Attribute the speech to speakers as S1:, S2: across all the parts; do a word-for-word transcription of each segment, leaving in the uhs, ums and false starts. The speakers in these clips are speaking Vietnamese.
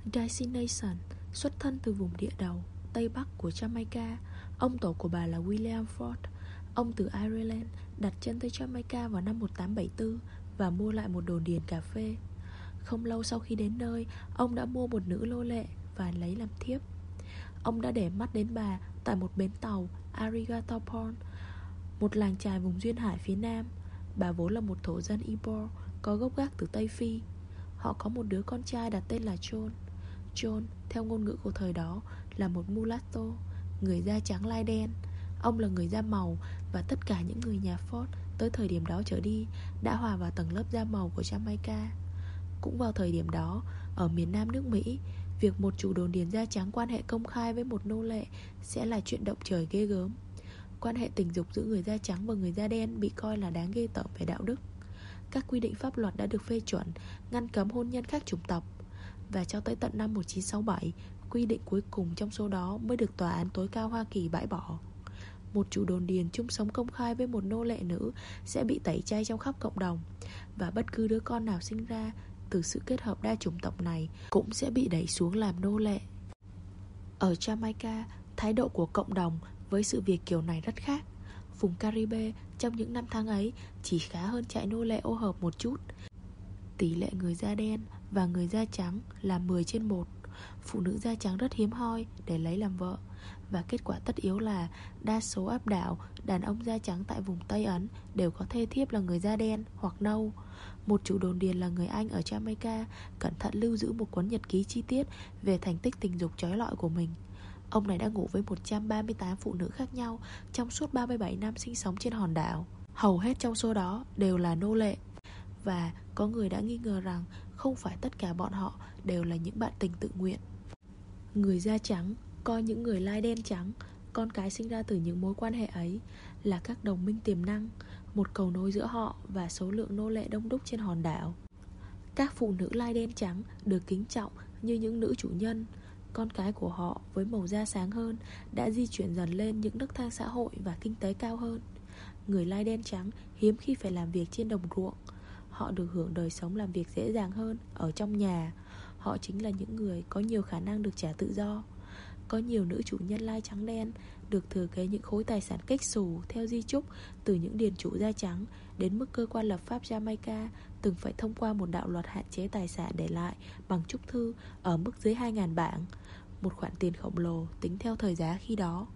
S1: Daisy Nason xuất thân từ vùng địa đầu Tây Bắc của Jamaica. Ông tổ của bà là William Ford. Ông từ Ireland đặt chân tới Jamaica vào năm một nghìn tám trăm bảy mươi tư và mua lại một đồn điền cà phê. Không lâu sau khi đến nơi, ông đã mua một nữ nô lệ và lấy làm thiếp. Ông đã để mắt đến bà tại một bến tàu Arigato Pond, một làng chài vùng duyên hải phía nam. Bà vốn là một thổ dân Igbo có gốc gác từ Tây Phi. Họ có một đứa con trai đặt tên là John. John, theo ngôn ngữ của thời đó, là một mulatto, người da trắng lai đen. Ông là người da màu, và tất cả những người nhà Ford tới thời điểm đó trở đi đã hòa vào tầng lớp da màu của Jamaica. Cũng vào thời điểm đó, ở miền nam nước Mỹ, việc một chủ đồn điền da trắng quan hệ công khai với một nô lệ sẽ là chuyện động trời ghê gớm. Quan hệ tình dục giữa người da trắng và người da đen bị coi là đáng ghê tởm về đạo đức. Các quy định pháp luật đã được phê chuẩn ngăn cấm hôn nhân khác chủng tộc. Và cho tới tận năm một nghìn chín trăm sáu mươi bảy, quy định cuối cùng trong số đó mới được Tòa án tối cao Hoa Kỳ bãi bỏ. Một chủ đồn điền chung sống công khai với một nô lệ nữ sẽ bị tẩy chay trong khắp cộng đồng. Và bất cứ đứa con nào sinh ra từ sự kết hợp đa chủng tộc này cũng sẽ bị đẩy xuống làm nô lệ. Ở Jamaica, thái độ của cộng đồng với sự việc kiểu này rất khác. Vùng Caribe trong những năm tháng ấy chỉ khá hơn trại nô lệ ô hợp một chút. Tỷ lệ người da đen và người da trắng là mười trên một. Phụ nữ da trắng rất hiếm hoi để lấy làm vợ. Và kết quả tất yếu là đa số áp đảo đàn ông da trắng tại vùng Tây Ấn đều có thê thiếp là người da đen hoặc nâu. Một chủ đồn điền là người Anh ở Jamaica cẩn thận lưu giữ một cuốn nhật ký chi tiết về thành tích tình dục chói lọi của mình. Ông này đã ngủ với một trăm ba mươi tám phụ nữ khác nhau trong suốt ba mươi bảy năm sinh sống trên hòn đảo. Hầu hết trong số đó đều là nô lệ. Và có người đã nghi ngờ rằng không phải tất cả bọn họ đều là những bạn tình tự nguyện. Người da trắng coi những người lai đen trắng, con cái sinh ra từ những mối quan hệ ấy, là các đồng minh tiềm năng, một cầu nối giữa họ và số lượng nô lệ đông đúc trên hòn đảo. Các phụ nữ lai đen trắng được kính trọng như những nữ chủ nhân. Con cái của họ với màu da sáng hơn đã di chuyển dần lên những nấc thang xã hội và kinh tế cao hơn. Người lai đen trắng hiếm khi phải làm việc trên đồng ruộng. Họ được hưởng đời sống làm việc dễ dàng hơn ở trong nhà. Họ chính là những người có nhiều khả năng được trả tự do. Có nhiều nữ chủ nhân lai trắng đen được thừa kế những khối tài sản kếch xù theo di chúc từ những điền chủ da trắng, đến mức cơ quan lập pháp Jamaica từng phải thông qua một đạo luật hạn chế tài sản để lại bằng chúc thư ở mức dưới hai nghìn bảng, một khoản tiền khổng lồ tính theo thời giá khi đó.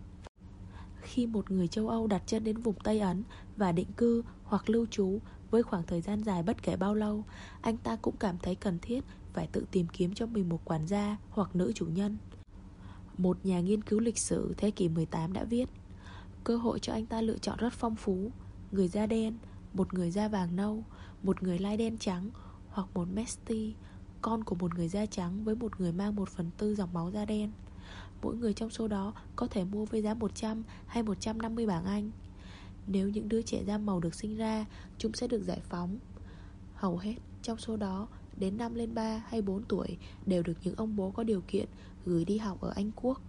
S1: Khi một người châu Âu đặt chân đến vùng Tây Ấn và định cư hoặc lưu trú với khoảng thời gian dài bất kể bao lâu, anh ta cũng cảm thấy cần thiết phải tự tìm kiếm cho mình một quản gia hoặc nữ chủ nhân. Một nhà nghiên cứu lịch sử thế kỷ mười tám đã viết, cơ hội cho anh ta lựa chọn rất phong phú: người da đen, một người da vàng nâu, một người lai đen trắng, hoặc một mesti, con của một người da trắng với một người mang một phần tư dòng máu da đen. Mỗi người trong số đó có thể mua với giá một trăm hay một trăm năm mươi bảng Anh. Nếu những đứa trẻ da màu được sinh ra, chúng sẽ được giải phóng. Hầu hết trong số đó, đến năm lên ba hay bốn tuổi, đều được những ông bố có điều kiện gửi đi học ở Anh Quốc.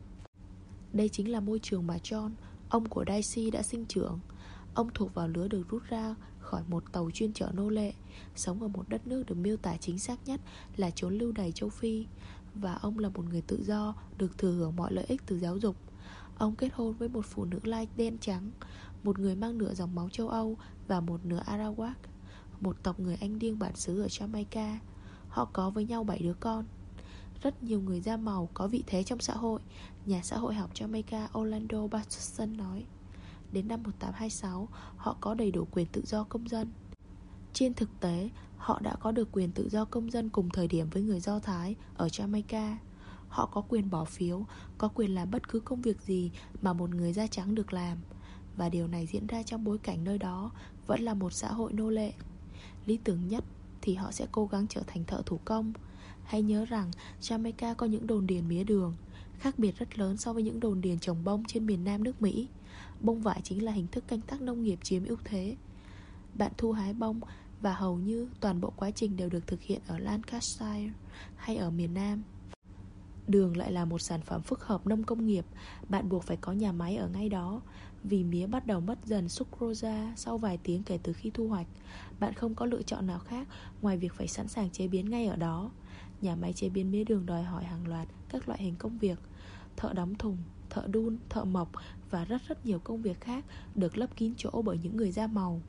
S1: Đây chính là môi trường mà John, ông của Daisy, đã sinh trưởng. Ông thuộc vào lứa được rút ra khỏi một tàu chuyên chở nô lệ, sống ở một đất nước được miêu tả chính xác nhất là chốn lưu đày châu Phi. Và ông là một người tự do, được thừa hưởng mọi lợi ích từ giáo dục. Ông kết hôn với một phụ nữ lai đen trắng, một người mang nửa dòng máu châu Âu và một nửa Arawak, một tộc người Anh điêng bản xứ ở Jamaica. Họ có với nhau bảy đứa con. Rất nhiều người da màu có vị thế trong xã hội, nhà xã hội học Jamaica Orlando Patterson nói. Đến năm một nghìn tám trăm hai mươi sáu, họ có đầy đủ quyền tự do công dân. Trên thực tế, họ đã có được quyền tự do công dân cùng thời điểm với người Do Thái ở Jamaica. Họ có quyền bỏ phiếu, có quyền làm bất cứ công việc gì mà một người da trắng được làm. Và điều này diễn ra trong bối cảnh nơi đó vẫn là một xã hội nô lệ. Lý tưởng nhất thì họ sẽ cố gắng trở thành thợ thủ công. Hãy nhớ rằng Jamaica có những đồn điền mía đường, khác biệt rất lớn so với những đồn điền trồng bông trên miền nam nước Mỹ. Bông vải chính là hình thức canh tác nông nghiệp chiếm ưu thế. Bạn thu hái bông và hầu như toàn bộ quá trình đều được thực hiện ở Lancashire hay ở miền Nam. Đường lại là một sản phẩm phức hợp nông công nghiệp. Bạn buộc phải có nhà máy ở ngay đó. Vì mía bắt đầu mất dần sucrose sau vài tiếng kể từ khi thu hoạch, bạn không có lựa chọn nào khác ngoài việc phải sẵn sàng chế biến ngay ở đó. Nhà máy chế biến mía đường đòi hỏi hàng loạt các loại hình công việc: thợ đóng thùng, thợ đun, thợ mộc và rất rất nhiều công việc khác được lấp kín chỗ bởi những người da màu.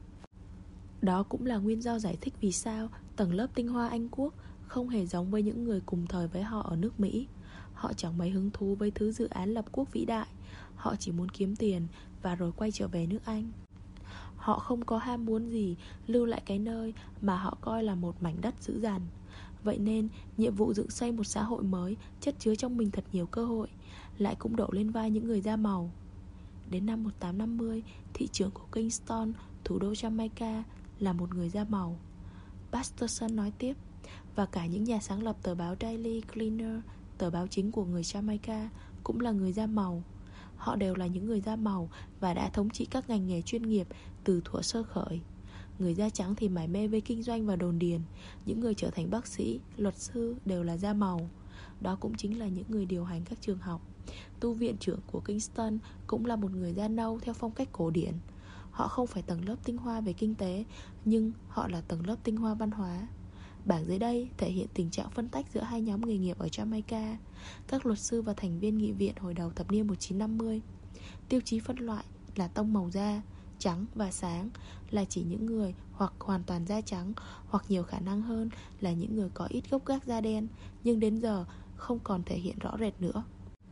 S1: Đó cũng là nguyên do giải thích vì sao tầng lớp tinh hoa Anh Quốc không hề giống với những người cùng thời với họ ở nước Mỹ. Họ chẳng mấy hứng thú với thứ dự án lập quốc vĩ đại. Họ chỉ muốn kiếm tiền và rồi quay trở về nước Anh. Họ không có ham muốn gì lưu lại cái nơi mà họ coi là một mảnh đất dữ dằn. Vậy nên nhiệm vụ dựng xây một xã hội mới chất chứa trong mình thật nhiều cơ hội lại cũng đổ lên vai những người da màu. Đến năm một nghìn tám trăm năm mươi, thị trưởng của Kingston, thủ đô Jamaica, là một người da màu. Patterson nói tiếp. Và cả những nhà sáng lập tờ báo Daily Cleaner, tờ báo chính của người Jamaica, cũng là người da màu. Họ đều là những người da màu và đã thống trị các ngành nghề chuyên nghiệp từ thuở sơ khởi. Người da trắng thì mải mê với kinh doanh và đồn điền. Những người trở thành bác sĩ, luật sư đều là da màu. Đó cũng chính là những người điều hành các trường học. Tu viện trưởng của Kingston cũng là một người da nâu theo phong cách cổ điển. Họ không phải tầng lớp tinh hoa về kinh tế, nhưng họ là tầng lớp tinh hoa văn hóa. Bảng dưới đây thể hiện tình trạng phân tách giữa hai nhóm nghề nghiệp ở Jamaica: các luật sư và thành viên nghị viện hồi đầu thập niên một nghìn chín trăm năm mươi. Tiêu chí phân loại là tông màu da, trắng và sáng là chỉ những người hoặc hoàn toàn da trắng, hoặc nhiều khả năng hơn là những người có ít gốc gác da đen, nhưng đến giờ không còn thể hiện rõ rệt nữa.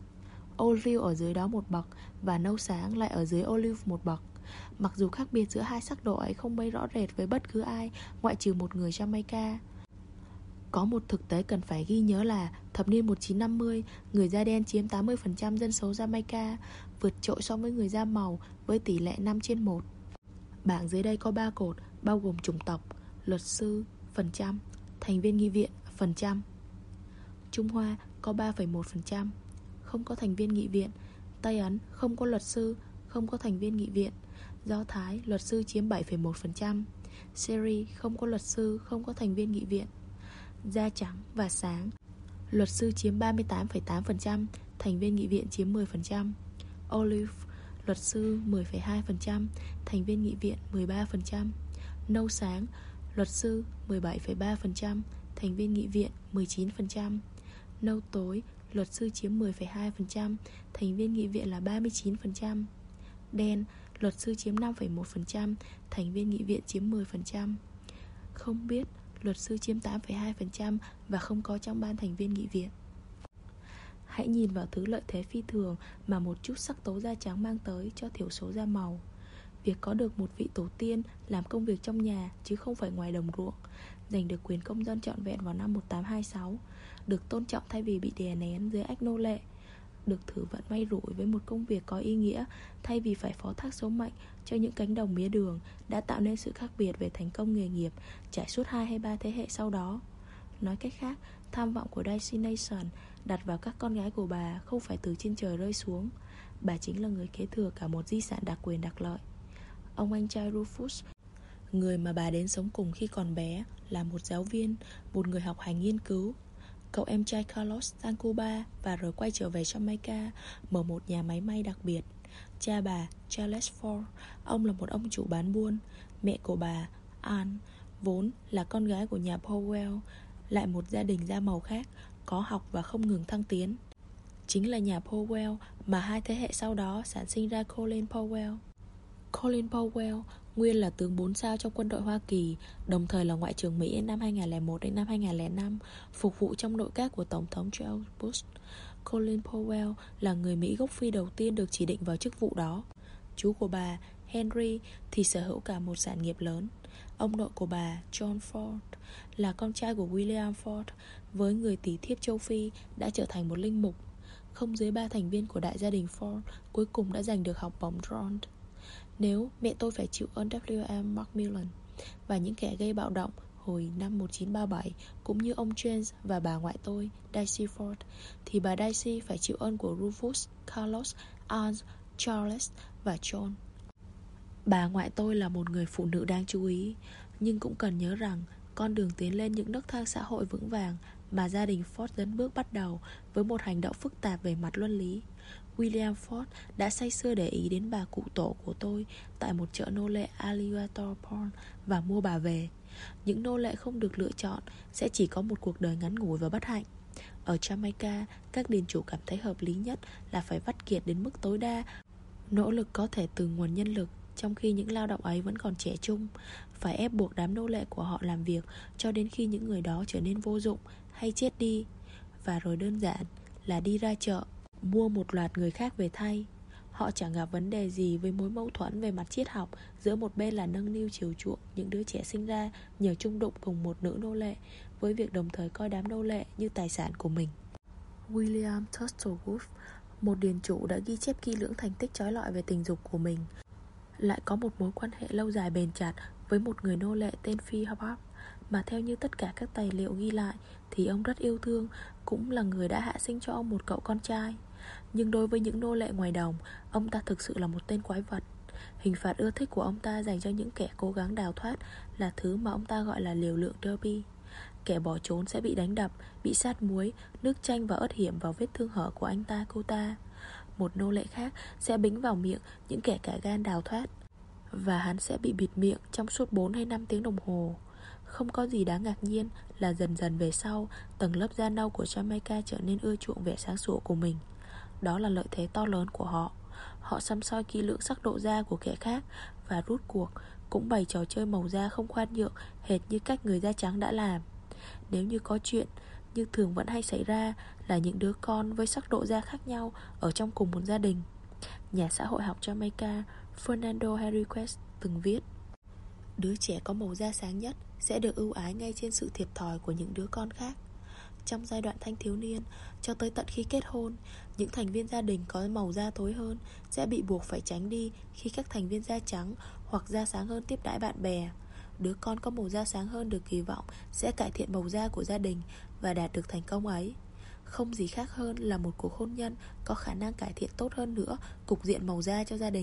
S1: Olive ở dưới đó một bậc và nâu sáng lại ở dưới olive một bậc. Mặc dù khác biệt giữa hai sắc độ ấy không mấy rõ rệt với bất cứ ai ngoại trừ một người Jamaica. Có một thực tế cần phải ghi nhớ là thập niên một nghìn chín trăm năm mươi, người da đen chiếm tám mươi phần trăm dân số Jamaica, vượt trội so với người da màu với tỷ lệ năm trên một. Bảng dưới đây có ba cột bao gồm chủng tộc: luật sư phần trăm, thành viên nghị viện phần trăm. Trung Hoa có ba phẩy một phần trăm, không có thành viên nghị viện. Tây Ấn không có luật sư, không có thành viên nghị viện. Do Thái, luật sư chiếm bảy phẩy một phần trăm. Syria không có luật sư, không có thành viên nghị viện. Da trắng và sáng, luật sư chiếm ba mươi tám phẩy tám phần trăm, thành viên nghị viện chiếm mười phần trăm. Olive, luật sư mười phẩy hai phần trăm, thành viên nghị viện mười ba phần trăm. Nâu sáng, luật sư mười bảy phẩy ba phần trăm, thành viên nghị viện mười chín phần trăm. Nâu tối, luật sư chiếm mười phẩy hai phần trăm, thành viên nghị viện là ba mươi chín phần trăm. Đen, luật sư chiếm năm phẩy một phần trăm, thành viên nghị viện chiếm mười phần trăm. Không biết, luật sư chiếm tám phẩy hai phần trăm và không có trong ban thành viên nghị viện. Hãy nhìn vào thứ lợi thế phi thường mà một chút sắc tố da trắng mang tới cho thiểu số da màu. Việc có được một vị tổ tiên làm công việc trong nhà chứ không phải ngoài đồng ruộng, giành được quyền công dân trọn vẹn vào năm một nghìn tám trăm hai mươi sáu, được tôn trọng thay vì bị đè nén dưới ách nô lệ, được thử vận may rủi với một công việc có ý nghĩa thay vì phải phó thác số mệnh cho những cánh đồng mía đường, đã tạo nên sự khác biệt về thành công nghề nghiệp trải suốt hai hay ba thế hệ sau đó. Nói cách khác, tham vọng của Daisy Nation đặt vào các con gái của bà không phải từ trên trời rơi xuống. Bà chính là người kế thừa cả một di sản đặc quyền đặc lợi. Ông anh trai Rufus, người mà bà đến sống cùng khi còn bé, là một giáo viên, một người học hành nghiên cứu. Cậu em trai Carlos sang Cuba và rồi quay trở về Jamaica mở một nhà máy may đặc biệt. Cha bà, Charles Ford, ông là một ông chủ bán buôn. Mẹ của bà, Anne, vốn là con gái của nhà Powell, lại một gia đình da màu khác, có học và không ngừng thăng tiến. Chính là nhà Powell mà hai thế hệ sau đó sản sinh ra Colin Powell. Colin Powell nguyên là tướng bốn sao trong quân đội Hoa Kỳ, đồng thời là ngoại trưởng Mỹ năm hai nghìn không trăm lẻ một đến năm hai nghìn không trăm lẻ năm, phục vụ trong nội các của Tổng thống George Bush. Colin Powell là người Mỹ gốc Phi đầu tiên được chỉ định vào chức vụ đó. Chú của bà, Henry, thì sở hữu cả một sản nghiệp lớn. Ông nội của bà, John Ford, là con trai của William Ford, với người tỷ thiếp châu Phi, đã trở thành một linh mục. Không dưới ba thành viên của đại gia đình Ford cuối cùng đã giành được học bổng Rand. Nếu mẹ tôi phải chịu ơn W M Macmillan và những kẻ gây bạo động hồi năm một nghìn chín trăm ba mươi bảy, cũng như ông James và bà ngoại tôi, Daisy Ford, thì bà Daisy phải chịu ơn của Rufus, Carlos, Anne, Charles và John. Bà ngoại tôi là một người phụ nữ đáng chú ý, nhưng cũng cần nhớ rằng con đường tiến lên những nấc thang xã hội vững vàng mà gia đình Ford dẫn bước bắt đầu với một hành động phức tạp về mặt luân lý. William Ford đã say sưa để ý đến bà cụ tổ của tôi tại một chợ nô lệ Alligator Pond và mua bà về. Những nô lệ không được lựa chọn sẽ chỉ có một cuộc đời ngắn ngủi và bất hạnh. Ở Jamaica, các đền chủ cảm thấy hợp lý nhất là phải vắt kiệt đến mức tối đa nỗ lực có thể từ nguồn nhân lực, trong khi những lao động ấy vẫn còn trẻ trung. Phải ép buộc đám nô lệ của họ làm việc cho đến khi những người đó trở nên vô dụng hay chết đi. Và rồi đơn giản là đi ra chợ mua một loạt người khác về thay. Họ chẳng gặp vấn đề gì với mối mâu thuẫn về mặt triết học giữa một bên là nâng niu chiều chuộng những đứa trẻ sinh ra nhờ chung đụng cùng một nữ nô lệ, với việc đồng thời coi đám nô lệ như tài sản của mình. William Turtlewood, một điền chủ đã ghi chép kỹ lưỡng thành tích chói lọi về tình dục của mình, lại có một mối quan hệ lâu dài bền chặt với một người nô lệ tên Phi Hubbard, mà theo như tất cả các tài liệu ghi lại thì ông rất yêu thương, cũng là người đã hạ sinh cho ông một cậu con trai. Nhưng đối với những nô lệ ngoài đồng, ông ta thực sự là một tên quái vật. Hình phạt ưa thích của ông ta dành cho những kẻ cố gắng đào thoát là thứ mà ông ta gọi là liều lượng derby. Kẻ bỏ trốn sẽ bị đánh đập, bị sát muối, nước chanh và ớt hiểm vào vết thương hở của anh ta cô ta. Một nô lệ khác sẽ bính vào miệng những kẻ cả gan đào thoát, và hắn sẽ bị bịt miệng trong suốt bốn hay năm tiếng đồng hồ. Không có gì đáng ngạc nhiên là dần dần về sau, tầng lớp da nâu của Jamaica trở nên ưa chuộng vẻ sáng sủa của mình. Đó là lợi thế to lớn của họ. Họ săm soi kỹ lưỡng sắc độ da của kẻ khác, và rút cuộc cũng bày trò chơi màu da không khoan nhượng, hệt như cách người da trắng đã làm. Nếu như có chuyện, như thường vẫn hay xảy ra, là những đứa con với sắc độ da khác nhau ở trong cùng một gia đình. Nhà xã hội học Jamaica Fernando Henriquez từng viết: đứa trẻ có màu da sáng nhất sẽ được ưu ái ngay trên sự thiệt thòi của những đứa con khác. Trong giai đoạn thanh thiếu niên cho tới tận khi kết hôn, những thành viên gia đình có màu da tối hơn sẽ bị buộc phải tránh đi khi các thành viên da trắng hoặc da sáng hơn tiếp đãi bạn bè. Đứa con có màu da sáng hơn được kỳ vọng sẽ cải thiện màu da của gia đình và đạt được thành công ấy. Không gì khác hơn là một cuộc hôn nhân có khả năng cải thiện tốt hơn nữa cục diện màu da cho gia đình.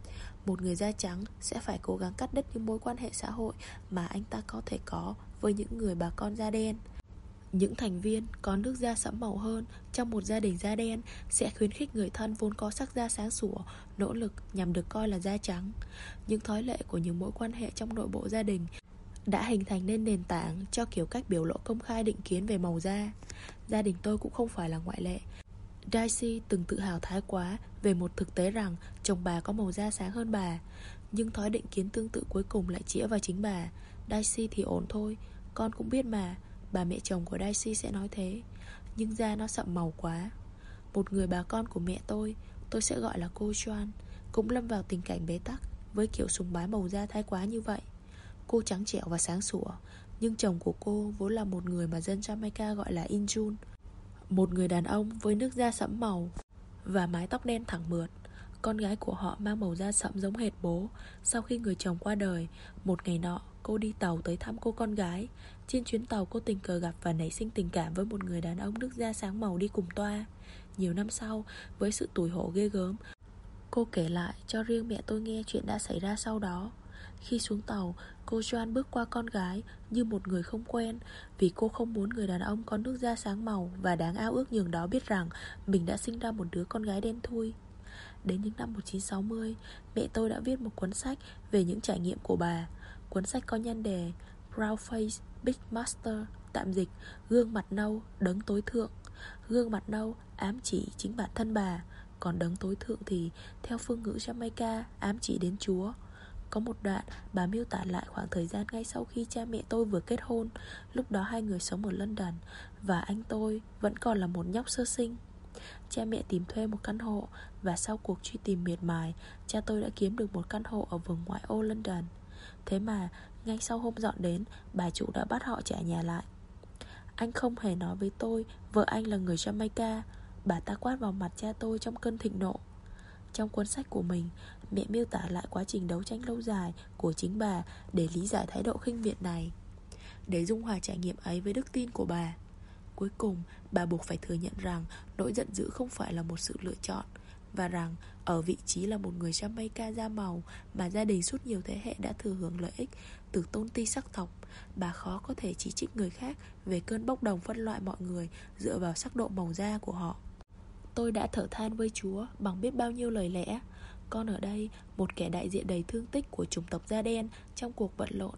S1: Một người da trắng sẽ phải cố gắng cắt đứt những mối quan hệ xã hội mà anh ta có thể có với những người bà con da đen. Những thành viên có nước da sẫm màu hơn trong một gia đình da đen sẽ khuyến khích người thân vốn có sắc da sáng sủa nỗ lực nhằm được coi là da trắng. Những thói lệ của những mối quan hệ trong nội bộ gia đình đã hình thành nên nền tảng cho kiểu cách biểu lộ công khai định kiến về màu da. Gia đình tôi cũng không phải là ngoại lệ. Daisy từng tự hào thái quá về một thực tế rằng chồng bà có màu da sáng hơn bà, nhưng thói định kiến tương tự cuối cùng lại chĩa vào chính bà. Daisy thì ổn thôi, con cũng biết mà. Bà mẹ chồng của Daisy sẽ nói thế, nhưng da nó sậm màu quá. Một người bà con của mẹ tôi, tôi sẽ gọi là cô Joan, cũng lâm vào tình cảnh bế tắc với kiểu sùng bái màu da thái quá như vậy. Cô trắng trẻo và sáng sủa, nhưng chồng của cô vốn là một người mà dân Jamaica gọi là Injun, một người đàn ông với nước da sẫm màu và mái tóc đen thẳng mượt. Con gái của họ mang màu da sẫm giống hệt bố. Sau khi người chồng qua đời, một ngày nọ cô đi tàu tới thăm cô con gái. Trên chuyến tàu cô tình cờ gặp và nảy sinh tình cảm với một người đàn ông nước da sáng màu đi cùng toa. Nhiều năm sau, với sự tủi hổ ghê gớm, cô kể lại cho riêng mẹ tôi nghe chuyện đã xảy ra sau đó. Khi xuống tàu, cô Joan bước qua con gái như một người không quen, vì cô không muốn người đàn ông có nước da sáng màu và đáng ao ước nhường đó biết rằng mình đã sinh ra một đứa con gái đen thui. Đến những năm một nghìn chín trăm sáu mươi, mẹ tôi đã viết một cuốn sách về những trải nghiệm của bà. Cuốn sách có nhan đề Proud Face Big Master, tạm dịch gương mặt nâu, đấng tối thượng. Gương mặt nâu ám chỉ chính bản thân bà, còn đấng tối thượng thì theo phương ngữ Jamaica ám chỉ đến Chúa. Có một đoạn bà miêu tả lại khoảng thời gian ngay sau khi cha mẹ tôi vừa kết hôn. Lúc đó hai người sống ở London và anh tôi vẫn còn là một nhóc sơ sinh. Cha mẹ tìm thuê một căn hộ, và sau cuộc truy tìm miệt mài, cha tôi đã kiếm được một căn hộ ở vùng ngoại ô London. Thế mà ngay sau hôm dọn đến, bà chủ đã bắt họ trả nhà lại. Anh không hề nói với tôi vợ anh là người Jamaica, bà ta quát vào mặt cha tôi trong cơn thịnh nộ. Trong cuốn sách của mình, mẹ miêu tả lại quá trình đấu tranh lâu dài của chính bà để lý giải thái độ khinh miệt này, để dung hòa trải nghiệm ấy với đức tin của bà. Cuối cùng, bà buộc phải thừa nhận rằng nỗi giận dữ không phải là một sự lựa chọn, và rằng ở vị trí là một người Jamaica da màu mà gia đình suốt nhiều thế hệ đã thừa hưởng lợi ích từ tôn ti sắc tộc, bà khó có thể chỉ trích người khác về cơn bốc đồng phân loại mọi người dựa vào sắc độ màu da của họ. Tôi đã thở than với Chúa bằng biết bao nhiêu lời lẽ. Con ở đây, một kẻ đại diện đầy thương tích của chủng tộc da đen trong cuộc vật lộn,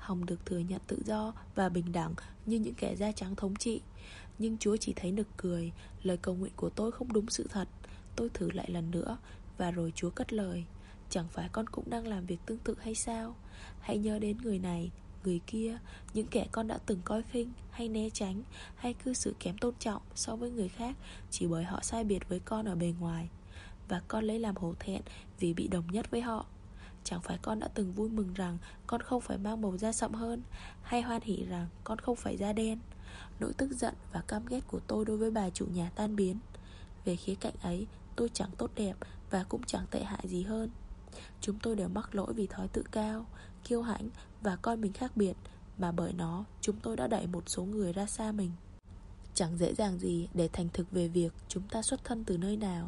S1: hòng được thừa nhận tự do và bình đẳng như những kẻ da trắng thống trị. Nhưng Chúa chỉ thấy nực cười. Lời cầu nguyện của tôi không đúng sự thật. Tôi thử lại lần nữa, và rồi Chúa cất lời: chẳng phải con cũng đang làm việc tương tự hay sao? Hãy nhớ đến người này, người kia, những kẻ con đã từng coi khinh, hay né tránh, hay cư xử kém tôn trọng so với người khác chỉ bởi họ sai biệt với con ở bề ngoài, và con lấy làm hổ thẹn vì bị đồng nhất với họ. Chẳng phải con đã từng vui mừng rằng con không phải mang màu da sậm hơn, hay hoan hỉ rằng con không phải da đen. Nỗi tức giận và căm ghét của tôi đối với bà chủ nhà tan biến. Về khía cạnh ấy, tôi chẳng tốt đẹp và cũng chẳng tệ hại gì hơn. Chúng tôi đều mắc lỗi vì thói tự cao, kiêu hãnh và coi mình khác biệt, mà bởi nó chúng tôi đã đẩy một số người ra xa mình. Chẳng dễ dàng gì để thành thực về việc chúng ta xuất thân từ nơi nào.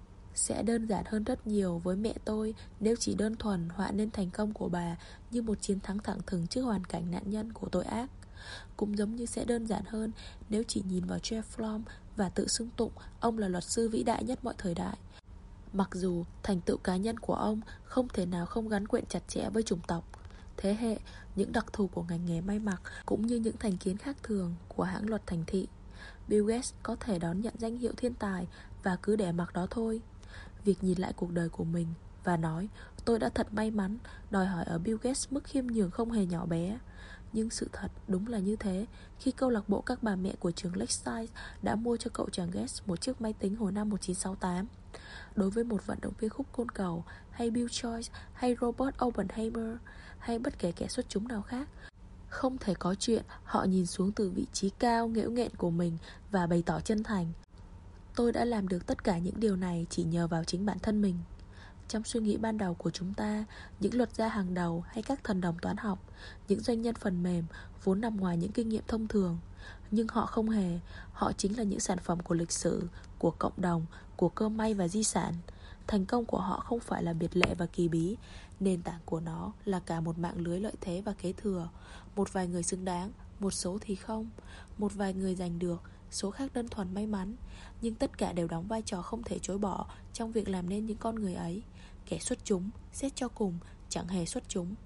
S1: Sẽ đơn giản hơn rất nhiều với mẹ tôi nếu chỉ đơn thuần họa nên thành công của bà như một chiến thắng thẳng thừng trước hoàn cảnh nạn nhân của tội ác. Cũng giống như sẽ đơn giản hơn nếu chỉ nhìn vào Jeff Flom và tự xưng tụng ông là luật sư vĩ đại nhất mọi thời đại, mặc dù thành tựu cá nhân của ông không thể nào không gắn quyện chặt chẽ với chủng tộc, thế hệ, những đặc thù của ngành nghề may mặc, cũng như những thành kiến khác thường của hãng luật thành thị. Bill Gates có thể đón nhận danh hiệu thiên tài và cứ để mặc đó thôi. Việc nhìn lại cuộc đời của mình và nói tôi đã thật may mắn đòi hỏi ở Bill Gates mức khiêm nhường không hề nhỏ bé. Nhưng sự thật đúng là như thế. Khi câu lạc bộ các bà mẹ của trường Lakeside đã mua cho cậu chàng Gates một chiếc máy tính hồi năm một nghìn chín trăm sáu mươi tám, đối với một vận động viên khúc côn cầu, hay Bill Joyce, hay Robert Oppenheimer, hay bất kể kẻ xuất chúng nào khác, không thể có chuyện họ nhìn xuống từ vị trí cao nghễu nghện của mình và bày tỏ chân thành: tôi đã làm được tất cả những điều này chỉ nhờ vào chính bản thân mình. Trong suy nghĩ ban đầu của chúng ta, những luật gia hàng đầu hay các thần đồng toán học, những doanh nhân phần mềm vốn nằm ngoài những kinh nghiệm thông thường. Nhưng họ không hề. Họ chính là những sản phẩm của lịch sử, của cộng đồng, của cơ may và di sản. Thành công của họ không phải là biệt lệ và kỳ bí. Nền tảng của nó là cả một mạng lưới lợi thế và kế thừa. Một vài người xứng đáng, một số thì không. Một vài người giành được, số khác đơn thuần may mắn. Nhưng tất cả đều đóng vai trò không thể chối bỏ trong việc làm nên những con người ấy. Kẻ xuất chúng, xét cho cùng, chẳng hề xuất chúng.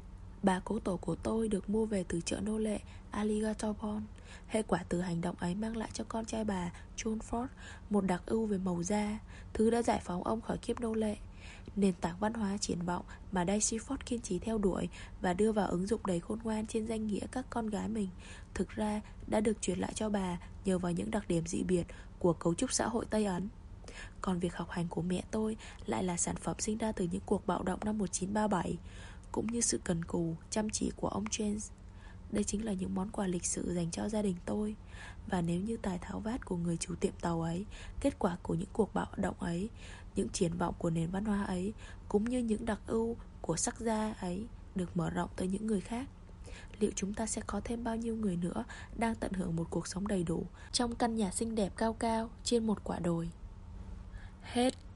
S1: Bà cố tổ của tôi được mua về từ chợ nô lệ Alligator Pond. Hệ quả từ hành động ấy mang lại cho con trai bà, John Ford, một đặc ưu về màu da, thứ đã giải phóng ông khỏi kiếp nô lệ. Nền tảng văn hóa triển vọng mà Daisy Ford kiên trì theo đuổi và đưa vào ứng dụng đầy khôn ngoan trên danh nghĩa các con gái mình, thực ra đã được truyền lại cho bà nhờ vào những đặc điểm dị biệt của cấu trúc xã hội Tây Ấn. Còn việc học hành của mẹ tôi lại là sản phẩm sinh ra từ những cuộc bạo động năm một nghìn chín trăm ba mươi bảy, cũng như sự cần cù, chăm chỉ của ông James. Đây chính là những món quà lịch sử dành cho gia đình tôi. Và nếu như tài tháo vát của người chủ tiệm tàu ấy, kết quả của những cuộc bạo động ấy, những triển vọng của nền văn hóa ấy, cũng như những đặc ưu của sắc da ấy được mở rộng tới những người khác, liệu chúng ta sẽ có thêm bao nhiêu người nữa đang tận hưởng một cuộc sống đầy đủ trong căn nhà xinh đẹp cao cao trên một quả đồi? Hết.